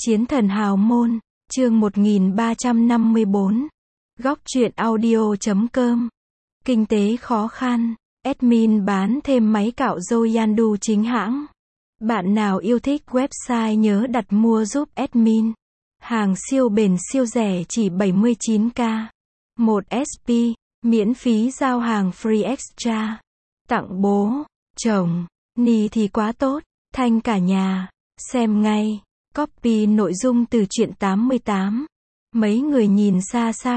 Chiến thần hào môn, chương 1354. Góc truyện audio.com. Kinh tế khó khăn, admin bán thêm máy cạo râu Yandu chính hãng. Bạn nào yêu thích website nhớ đặt mua giúp admin. Hàng siêu bền siêu rẻ chỉ 79k. 1 SP, miễn phí giao hàng free extra. Tặng bố, chồng, ni thì quá tốt, thanh cả nhà. Xem ngay. Copy nội dung từ truyện 88. Mấy người nhìn xa xa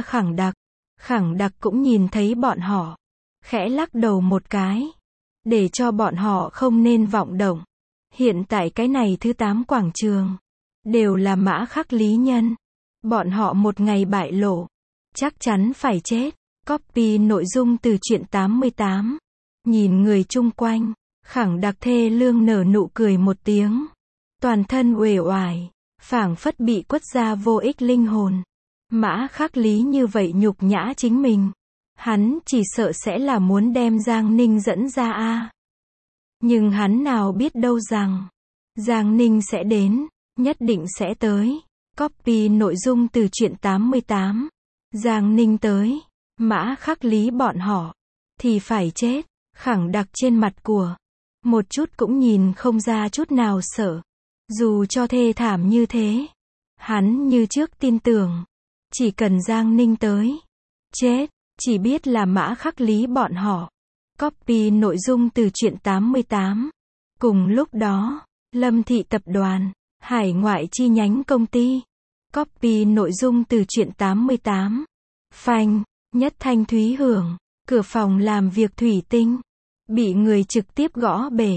Khẳng đặc cũng nhìn thấy bọn họ. Khẽ lắc đầu một cái. Để cho bọn họ không nên vọng động. Hiện tại cái này thứ 8 quảng trường. Đều là mã khắc lý nhân. Bọn họ một ngày bại lộ. Chắc chắn phải chết. Copy nội dung từ truyện 88. Nhìn người chung quanh. Khẳng đặc thê lương nở nụ cười một tiếng. Toàn thân uể oải, phảng phất bị quất ra vô ích linh hồn. Mã khắc lý như vậy nhục nhã chính mình. Hắn chỉ sợ sẽ là muốn đem Giang Ninh dẫn ra a. Nhưng hắn nào biết đâu rằng, Giang Ninh sẽ đến, nhất định sẽ tới. Copy nội dung từ truyện 88. Giang Ninh tới, mã khắc lý bọn họ, thì phải chết. Khẳng đặc trên mặt của, một chút cũng nhìn không ra chút nào sợ. Dù cho thê thảm như thế, hắn như trước tin tưởng, chỉ cần Giang Ninh tới, chết, chỉ biết là mã khắc lý bọn họ. Copy nội dung từ truyện 88. Cùng lúc đó, Lâm Thị tập đoàn, hải ngoại chi nhánh công ty. Copy nội dung từ truyện 88. Phanh, nhất thanh thúy hưởng, cửa phòng làm việc thủy tinh, bị người trực tiếp gõ bể.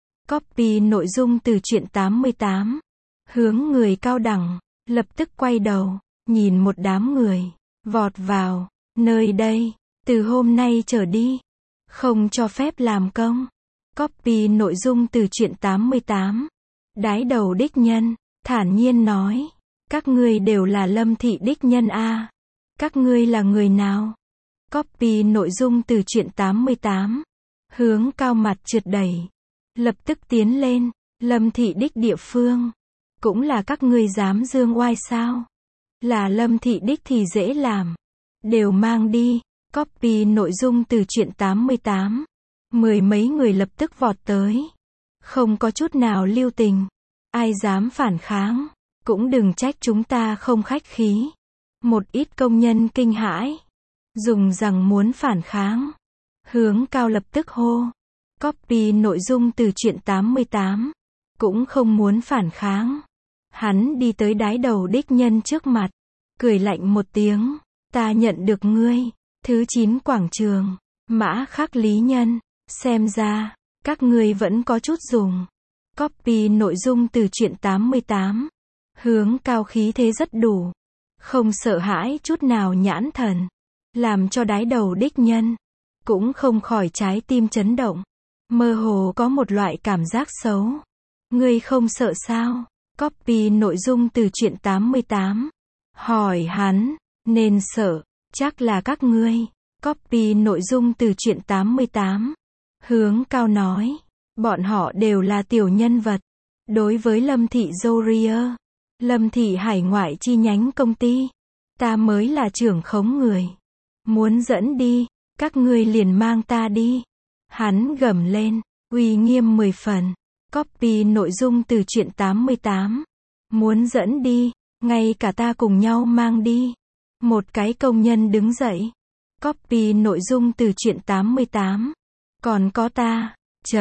Copy nội dung từ truyện 88. Hướng người cao đẳng, lập tức quay đầu, nhìn một đám người, vọt vào, nơi đây, từ hôm nay trở đi, không cho phép làm công. Copy nội dung từ truyện 88. Đái đầu đích nhân, thản nhiên nói, các ngươi đều là Lâm Thị đích nhân a. Các ngươi là người nào? Copy nội dung từ truyện 88. Hướng cao mặt trượt đẩy. Lập tức tiến lên, Lâm Thị đích địa phương. Cũng là các ngươi dám dương oai sao? Là Lâm Thị đích thì dễ làm. Đều mang đi. Copy nội dung từ truyện 88. Mười mấy người lập tức vọt tới. Không có chút nào lưu tình. Ai dám phản kháng, cũng đừng trách chúng ta không khách khí. Một ít công nhân kinh hãi. Dùng rằng muốn phản kháng. Hướng cao lập tức hô. Copy nội dung từ truyện 88. Cũng không muốn phản kháng. Hắn đi tới đái đầu đích nhân trước mặt. Cười lạnh một tiếng. Ta nhận được ngươi. Thứ 9 quảng trường. Mã khắc lý nhân. Xem ra, các ngươi vẫn có chút dùng. Copy nội dung từ truyện 88. Hướng cao khí thế rất đủ. Không sợ hãi chút nào nhãn thần. Làm cho đái đầu đích nhân. Cũng không khỏi trái tim chấn động. Mơ hồ có một loại cảm giác xấu. Ngươi không sợ sao? Copy nội dung từ truyện 88. Hỏi hắn, nên sợ, chắc là các ngươi. Copy nội dung từ truyện 88. Hướng cao nói, bọn họ đều là tiểu nhân vật. Đối với Lâm Thị Zoria, Lâm Thị hải ngoại chi nhánh công ty, ta mới là trưởng khống người. Muốn dẫn đi, các ngươi liền mang ta đi. Hắn gầm lên, uy nghiêm 10 phần. Copy nội dung từ truyện 88. Muốn dẫn đi, ngay cả ta cùng nhau mang đi. Một cái công nhân đứng dậy. Copy nội dung từ truyện 88. Còn có ta,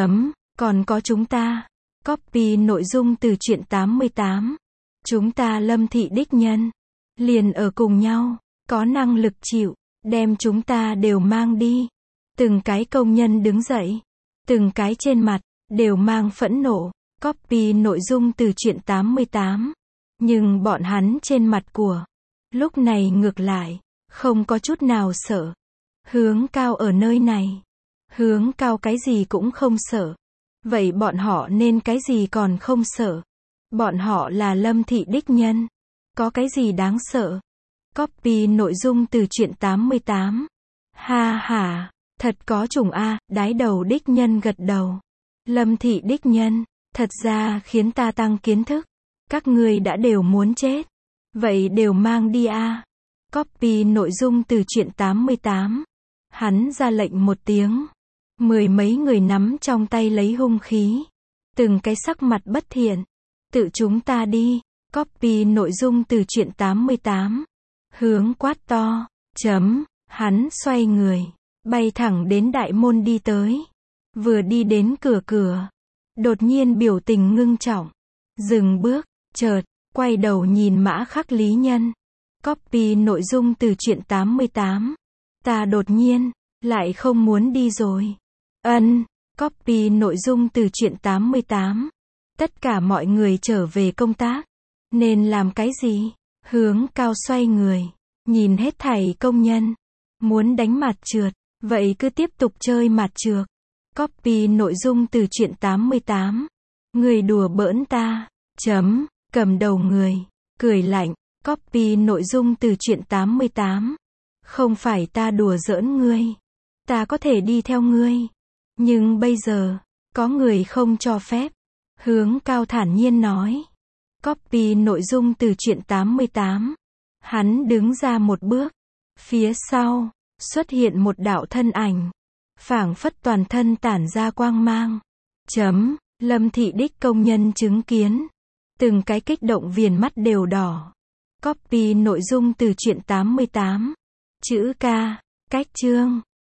còn có chúng ta. Copy nội dung từ truyện 88. Chúng ta Lâm Thị đích nhân. Liền ở cùng nhau, có năng lực chịu, đem chúng ta đều mang đi. Từng cái công nhân đứng dậy. Từng cái trên mặt, đều mang phẫn nộ. Copy nội dung từ truyện 88. Nhưng bọn hắn trên mặt của, lúc này ngược lại, không có chút nào sợ. Hướng cao ở nơi này. Hướng cao cái gì cũng không sợ. Vậy bọn họ nên cái gì còn không sợ? Bọn họ là Lâm Thị đích nhân. Có cái gì đáng sợ? Copy nội dung từ truyện 88. Ha ha, thật có trùng a. Đái đầu đích nhân gật đầu. Lâm Thị đích nhân, thật ra khiến ta tăng kiến thức. Các ngươi đã đều muốn chết. Vậy đều mang đi a. Copy nội dung từ truyện 88. Hắn ra lệnh một tiếng. 10 mấy người nắm trong tay lấy hung khí. Từng cái sắc mặt bất thiện. Tự chúng ta đi. Copy nội dung từ truyện 88. Hướng quát to. Hắn xoay người. Bay thẳng đến đại môn đi tới. Vừa đi đến cửa. Đột nhiên biểu tình ngưng trọng. Dừng bước. Chợt quay đầu nhìn Mã Khắc Lý Nhân. Copy nội dung từ truyện 88. Ta đột nhiên lại không muốn đi rồi. Copy nội dung từ truyện 88. Tất cả mọi người trở về công tác. Nên làm cái gì? Hướng Cao xoay người. Nhìn hết thảy công nhân. Muốn đánh mặt trượt. Vậy cứ tiếp tục chơi mặt trượt. Copy nội dung từ truyện 88. Người đùa bỡn ta. Cầm đầu người. Cười lạnh. Copy nội dung từ truyện 88. Không phải ta đùa giỡn ngươi. Ta có thể đi theo ngươi. Nhưng bây giờ, có người không cho phép. Hướng Cao thản nhiên nói. Copy nội dung từ truyện 88. Hắn đứng ra một bước. Phía sau, xuất hiện một đạo thân ảnh. Phảng phất toàn thân tản ra quang mang. Lâm Thị Đích công nhân chứng kiến. Từng cái kích động viền mắt đều đỏ. Copy nội dung từ truyện 88. Chữ K, cách chương.